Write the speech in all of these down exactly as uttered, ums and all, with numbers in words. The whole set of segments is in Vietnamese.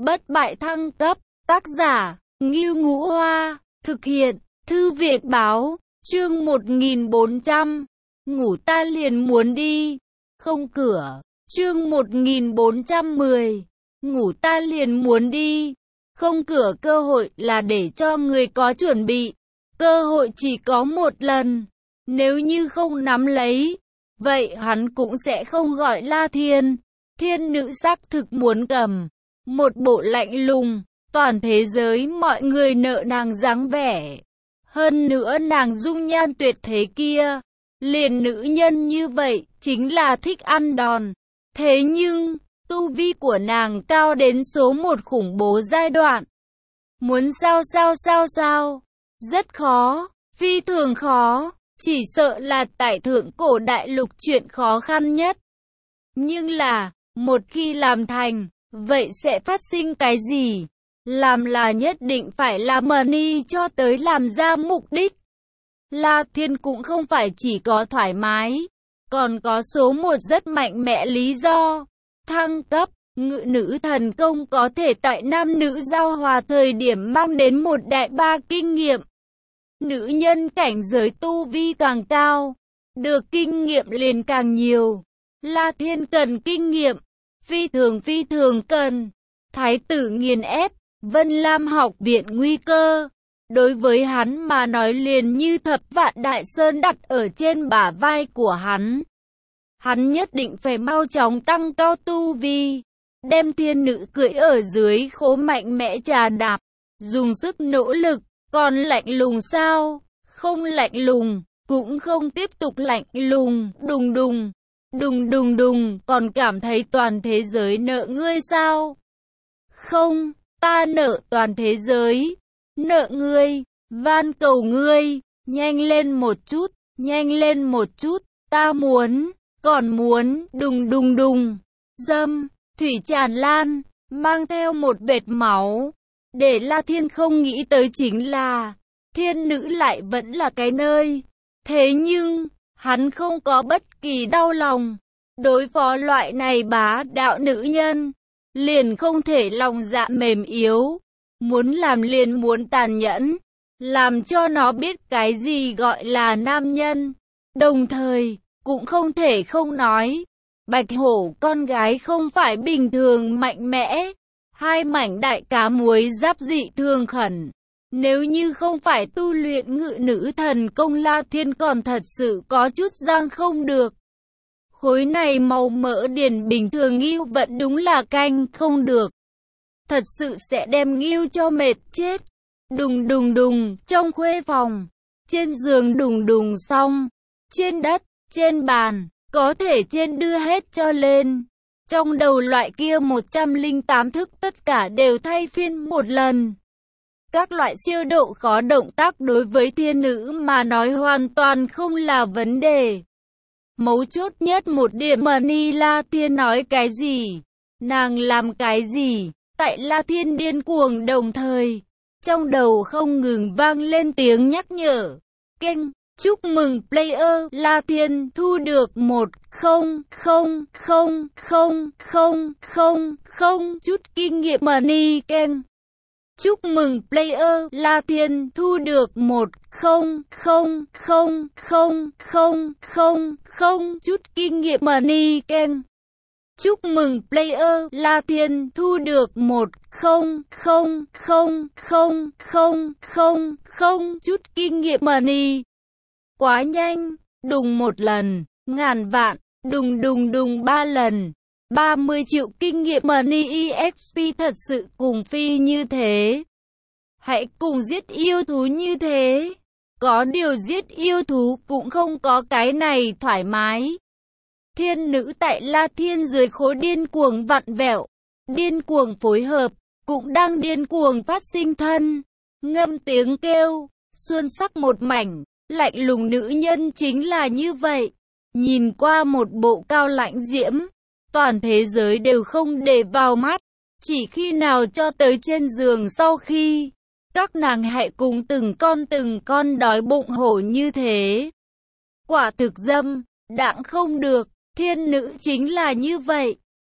Bất bại thăng cấp, tác giả, Ngưu Ngũ Hoa, thực hiện, Thư viện báo, chương một nghìn bốn trăm, ngủ ta liền muốn đi, không cửa, chương một nghìn bốn trăm mười, ngủ ta liền muốn đi, không cửa. Cơ hội là để cho người có chuẩn bị, cơ hội chỉ có một lần, nếu như không nắm lấy, vậy hắn cũng sẽ không gọi La Thiên. Thiên nữ xác thực muốn cầm một bộ lạnh lùng, toàn thế giới mọi người nợ nàng dáng vẻ. Hơn nữa nàng dung nhan tuyệt thế kia, liền nữ nhân như vậy, chính là thích ăn đòn. Thế nhưng, tu vi của nàng cao đến số một khủng bố giai đoạn. Muốn sao sao sao sao, rất khó, phi thường khó, chỉ sợ là tại thượng cổ đại lục chuyện khó khăn nhất. Nhưng là, một khi làm thành, vậy sẽ phát sinh cái gì? Làm là nhất định phải làm money cho tới làm ra mục đích. La Thiên cũng không phải chỉ có thoải mái, còn có số một rất mạnh mẽ lý do. Thăng cấp, ngự nữ thần công có thể tại nam nữ giao hòa thời điểm mang đến một đại ba kinh nghiệm. Nữ nhân cảnh giới tu vi càng cao, được kinh nghiệm liền càng nhiều. La Thiên cần kinh nghiệm, phi thường phi thường cần. Thái tử nghiền ép, Vân Lam học viện nguy cơ. Đối với hắn mà nói liền như thập vạn đại sơn đặt ở trên bả vai của hắn. Hắn nhất định phải mau chóng tăng cao tu vi, đem thiên nữ cưỡi ở dưới khố mạnh mẽ trà đạp, dùng sức nỗ lực. Còn lạnh lùng sao? Không lạnh lùng, cũng không tiếp tục lạnh lùng. Đùng đùng, đùng đùng đùng, còn cảm thấy toàn thế giới nợ ngươi sao? Không, ta nợ toàn thế giới, nợ ngươi, van cầu ngươi, nhanh lên một chút, nhanh lên một chút, ta muốn, còn muốn. Đùng đùng đùng, dâm, thủy tràn lan, mang theo một vệt máu. Để La Thiên không nghĩ tới chính là, thiên nữ lại vẫn là cái nơi. Thế nhưng, hắn không có bất kỳ đau lòng. Đối phó loại này bá đạo nữ nhân, liền không thể lòng dạ mềm yếu. Muốn làm liền muốn tàn nhẫn, làm cho nó biết cái gì gọi là nam nhân. Đồng thời, cũng không thể không nói, Bạch Hổ con gái không phải bình thường mạnh mẽ. Hai mảnh đại cá muối giáp dị thường khẩn. Nếu như không phải tu luyện ngự nữ thần công, La Thiên còn thật sự có chút giang không được. Khối này màu mỡ điển bình thường ngưu vẫn đúng là canh không được. Thật sự sẽ đem ngưu cho mệt chết. Đùng đùng đùng, trong khuê phòng, trên giường đùng đùng xong, trên đất, trên bàn, có thể trên đưa hết cho lên. Trong đầu loại kia một trăm lẻ tám thức tất cả đều thay phiên một lần. Các loại siêu độ khó động tác đối với thiên nữ mà nói hoàn toàn không là vấn đề. Mấu chốt nhất một điểm money. La Thiên nói cái gì, nàng làm cái gì, tại La Thiên điên cuồng đồng thời, trong đầu không ngừng vang lên tiếng nhắc nhở. Keng, chúc mừng player La Thiên thu được một không không không không không không không chút kinh nghiệm money. Keng, chúc mừng player La Thiên thu được một không không không không không không không chút kinh nghiệm money. Keng, chúc mừng player La Thiên thu được một không không không không không không không chút kinh nghiệm money. Quá nhanh, đùng một lần, ngàn vạn, đùng đùng đùng ba lần, ba mươi triệu kinh nghiệm money e ích pê. Thật sự cùng phi như thế, hãy cùng giết yêu thú như thế. Có điều giết yêu thú cũng không có cái này thoải mái. Thiên nữ tại La Thiên dưới khối điên cuồng vặn vẹo, điên cuồng phối hợp, cũng đang điên cuồng phát sinh thân, ngâm tiếng kêu, xuân sắc một mảnh. Lạnh lùng nữ nhân chính là như vậy. Nhìn qua một bộ cao lãnh diễm, toàn thế giới đều không để vào mắt. Chỉ khi nào cho tới trên giường sau khi, các nàng hãy cùng từng con từng con đói bụng hổ như thế. Quả thực dâm, đãng không được, thiên nữ chính là như vậy.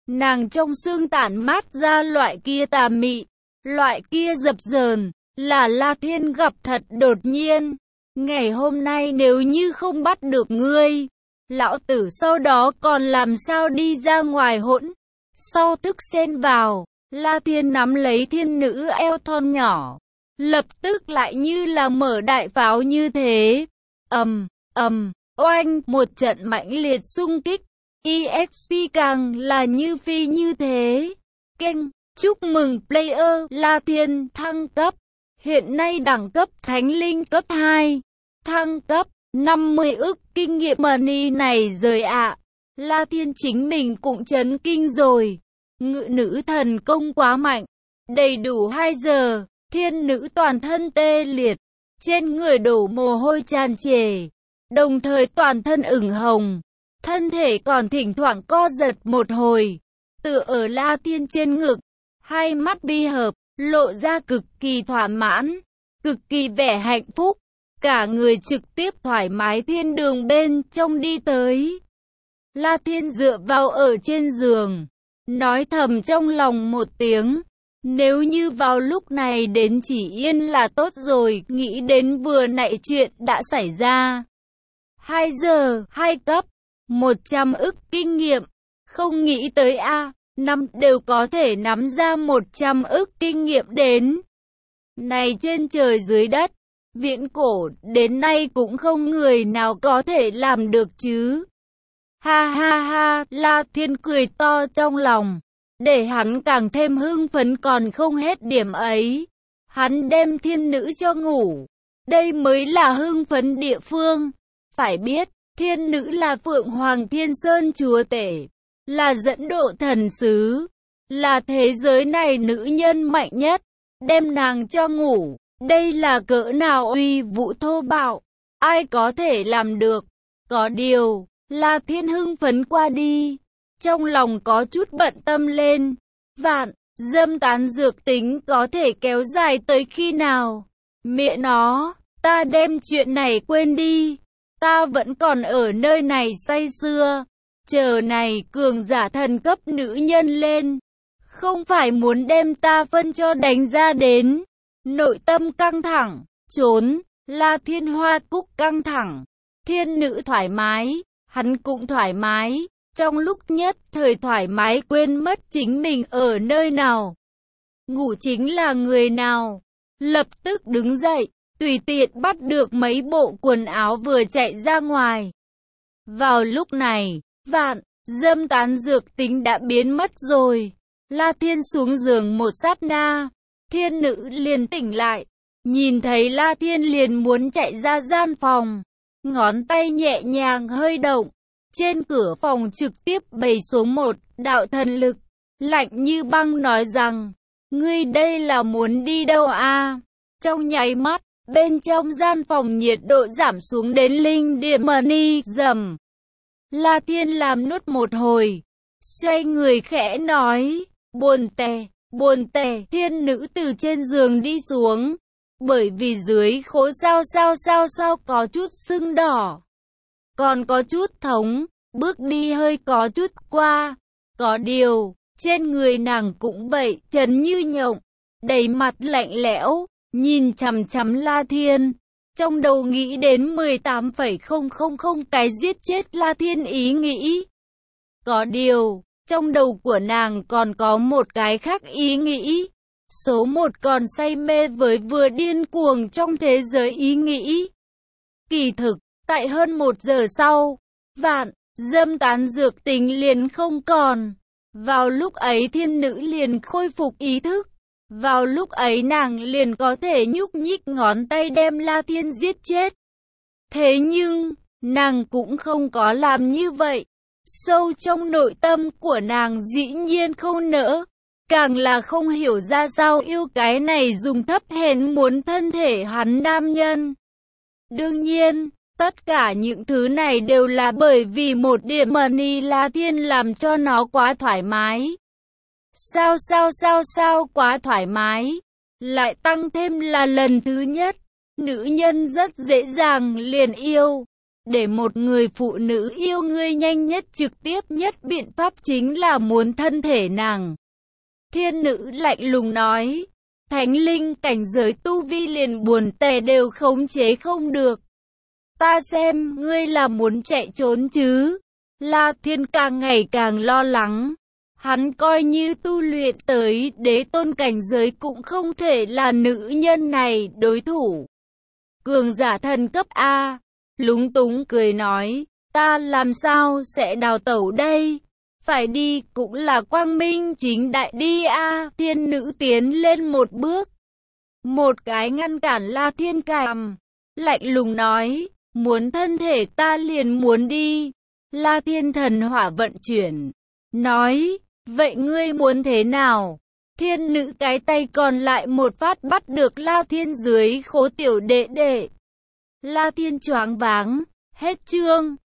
Nàng trong xương tản mát ra loại kia tà mị, loại kia dập dờn, là La Thiên gặp thật đột nhiên. Ngày hôm nay nếu như không bắt được ngươi, lão tử sau đó còn làm sao đi ra ngoài hỗn. Sau tức xen vào, La Thiên nắm lấy thiên nữ eo thon nhỏ, lập tức lại như là mở đại pháo như thế. Ầm, ầm, oanh, một trận mãnh liệt xung kích. e ích pê càng là như phi như thế. Kênh, chúc mừng player La Thiên thăng cấp. Hiện nay đẳng cấp Thánh Linh cấp hai. Thăng cấp, năm mươi ức kinh nghiệm money này rời ạ. À. La Thiên chính mình cũng chấn kinh rồi. Ngự nữ thần công quá mạnh. Đầy đủ hai giờ, thiên nữ toàn thân tê liệt. Trên người đổ mồ hôi tràn trề. Đồng thời toàn thân ửng hồng. Thân thể còn thỉnh thoảng co giật một hồi. Tựa ở La Thiên trên ngực. Hai mắt bi hợp, lộ ra cực kỳ thỏa mãn. Cực kỳ vẻ hạnh phúc. Cả người trực tiếp thoải mái thiên đường bên trong đi tới. La Thiên dựa vào ở trên giường. Nói thầm trong lòng một tiếng. Nếu như vào lúc này đến Chỉ Yên là tốt rồi. Nghĩ đến vừa nãy chuyện đã xảy ra. Hai giờ, hai cấp. Một trăm ức kinh nghiệm. Không nghĩ tới a năm đều có thể nắm ra một trăm ức kinh nghiệm đến. Này trên trời dưới đất. Viễn cổ, đến nay cũng không người nào có thể làm được chứ. Ha ha ha, La Thiên cười to trong lòng. Để hắn càng thêm hưng phấn còn không hết điểm ấy. Hắn đem thiên nữ cho ngủ. Đây mới là hưng phấn địa phương. Phải biết, thiên nữ là Phượng Hoàng Thiên Sơn chúa tể. Là dẫn độ thần sứ. Là thế giới này nữ nhân mạnh nhất. Đem nàng cho ngủ. Đây là cỡ nào uy vũ thô bạo, ai có thể làm được. Có điều, La Thiên hưng phấn qua đi, trong lòng có chút bận tâm lên. Vạn, dâm tán dược tính có thể kéo dài tới khi nào? Mẹ nó, ta đem chuyện này quên đi. Ta vẫn còn ở nơi này say sưa, chờ này cường giả thần cấp nữ nhân lên. Không phải muốn đem ta phân cho đánh ra đến. Nội tâm căng thẳng, trốn, La Thiên hoa cúc căng thẳng, thiên nữ thoải mái, hắn cũng thoải mái, trong lúc nhất thời thoải mái quên mất chính mình ở nơi nào. Ngủ chính là người nào, lập tức đứng dậy, tùy tiện bắt được mấy bộ quần áo vừa chạy ra ngoài. Vào lúc này, vạn, dâm tán dược tính đã biến mất rồi, La Thiên xuống giường một sát na. Thiên nữ liền tỉnh lại, nhìn thấy La Thiên liền muốn chạy ra gian phòng, ngón tay nhẹ nhàng hơi động, trên cửa phòng trực tiếp bày xuống một đạo thần lực, lạnh như băng nói rằng, ngươi đây là muốn đi đâu a? Trong nháy mắt, bên trong gian phòng nhiệt độ giảm xuống đến linh điểm money dầm. La Thiên làm nốt một hồi, xoay người khẽ nói, buồn tè. Buồn tẻ, thiên nữ từ trên giường đi xuống, bởi vì dưới khố sao sao sao sao có chút sưng đỏ, còn có chút thống, bước đi hơi có chút qua, có điều, trên người nàng cũng vậy, trần như nhộng, đầy mặt lạnh lẽo, nhìn chằm chằm La Thiên, trong đầu nghĩ đến mười tám phẩy không không không cái giết chết La Thiên ý nghĩ. Có điều, trong đầu của nàng còn có một cái khác ý nghĩ. Số một còn say mê với vừa điên cuồng trong thế giới ý nghĩ. Kỳ thực, tại hơn một giờ sau, vạn, dâm tán dược tính liền không còn. Vào lúc ấy thiên nữ liền khôi phục ý thức. Vào lúc ấy nàng liền có thể nhúc nhích ngón tay đem La Thiên giết chết. Thế nhưng, nàng cũng không có làm như vậy. Sâu trong nội tâm của nàng dĩ nhiên không nỡ, càng là không hiểu ra sao yêu cái này dùng thấp hèn muốn thân thể hắn nam nhân. Đương nhiên, tất cả những thứ này đều là bởi vì một điểm money La Thiên làm cho nó quá thoải mái. Sao sao sao sao quá thoải mái, lại tăng thêm là lần thứ nhất, nữ nhân rất dễ dàng liền yêu. Để một người phụ nữ yêu ngươi nhanh nhất trực tiếp nhất biện pháp chính là muốn thân thể nàng. Thiên nữ lạnh lùng nói, thánh linh cảnh giới tu vi liền buồn tẻ đều khống chế không được. Ta xem, ngươi là muốn chạy trốn chứ? La Thiên càng ngày càng lo lắng. Hắn coi như tu luyện tới đế tôn cảnh giới cũng không thể là nữ nhân này đối thủ. Cường giả thần cấp A, lúng túng cười nói, ta làm sao sẽ đào tẩu đây? Phải đi cũng là quang minh chính đại đi A. Thiên nữ tiến lên một bước. Một cái ngăn cản La Thiên Càm, lạnh lùng nói, muốn thân thể ta liền muốn đi. La Thiên thần hỏa vận chuyển, nói, vậy ngươi muốn thế nào? Thiên nữ cái tay còn lại một phát bắt được La Thiên dưới khố tiểu đệ đệ. La Thiên choáng váng, hết chương.